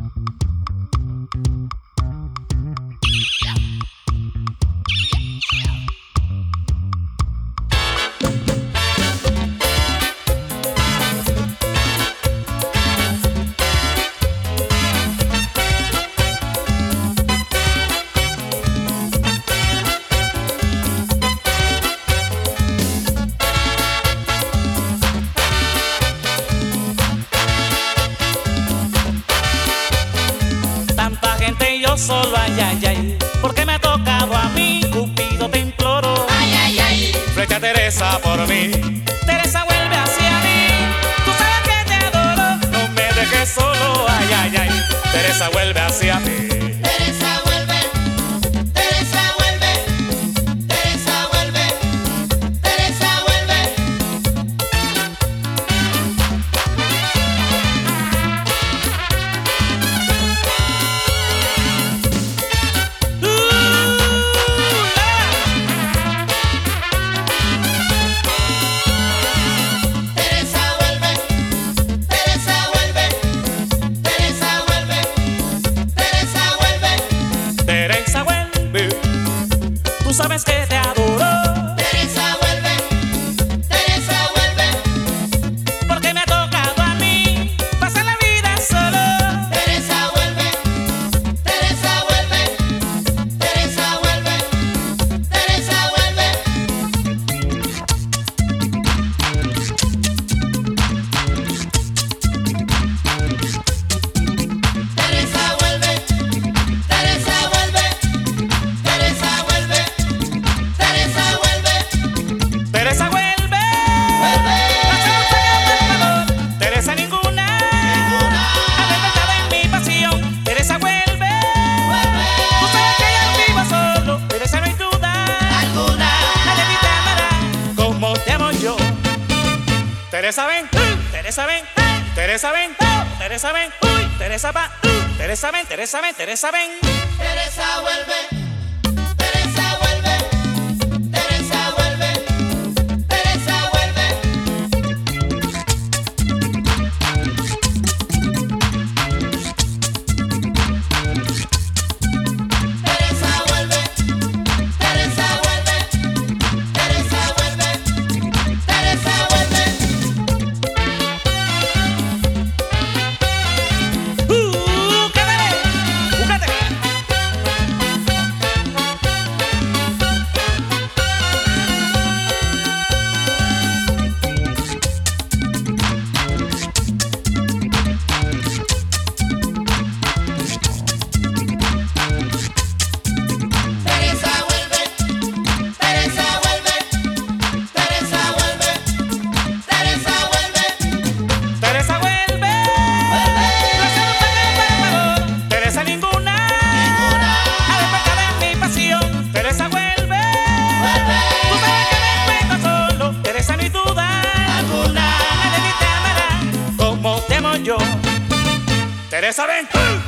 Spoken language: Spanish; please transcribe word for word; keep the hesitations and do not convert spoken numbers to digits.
Solo ay, ay, ay, porque me ha tocado a mí, Cupido te imploro. Ay, ay, ay, flecha Teresa por mí. Teresa vuelve hacia mí, tú sabes que te adoro, no me dejes solo, ay, ay, ay. Teresa vuelve hacia mí. Teresa vuelve, Teresa vuelve, Teresa vuelve, Teresa vuelve. Tú sabes que te adoro. Teresa vuelve, Teresa vuelve, Porque me ha tocado a mí pasar la vida solo. Teresa vuelve, Teresa vuelve, Teresa vuelve, Teresa vuelve. Teresa vuelve, Teresa vuelve, Teresa vuelve. Teresa vuelve, Teresa vuelve, vuelve. Teresa ninguna, Ninguna. adelantada en mi pasión. Teresa vuelve, Vuelve. tú sabes que yo vivo solo. Teresa no hay duda, Alguna. nadie a ti te amará como te amo yo. Teresa ven, Teresa ven, Teresa ven, Teresa ven, uy, Teresa va, uh, Teresa ven, Teresa ven, Teresa ven. Teresa vuelve, Teresa vuelve, Teresa vuelve, Teresa vuelve. Teresa vuelve, Teresa vuelve, Teresa vuelve, Teresa vuelve. Uh, cámara, búscate. Teresa vuelve, Teresa vuelve, Teresa vuelve, Teresa vuelve, Teresa vuelve, vuelve. Teresa ninguna, Ninguna. adelantada en mi pasión. Teresa vuelve, Vuelve. tú sabes que me encuentro solo. Teresa no hay duda, Alguna. nadie a ti te amará como te amo yo. Teresa ven,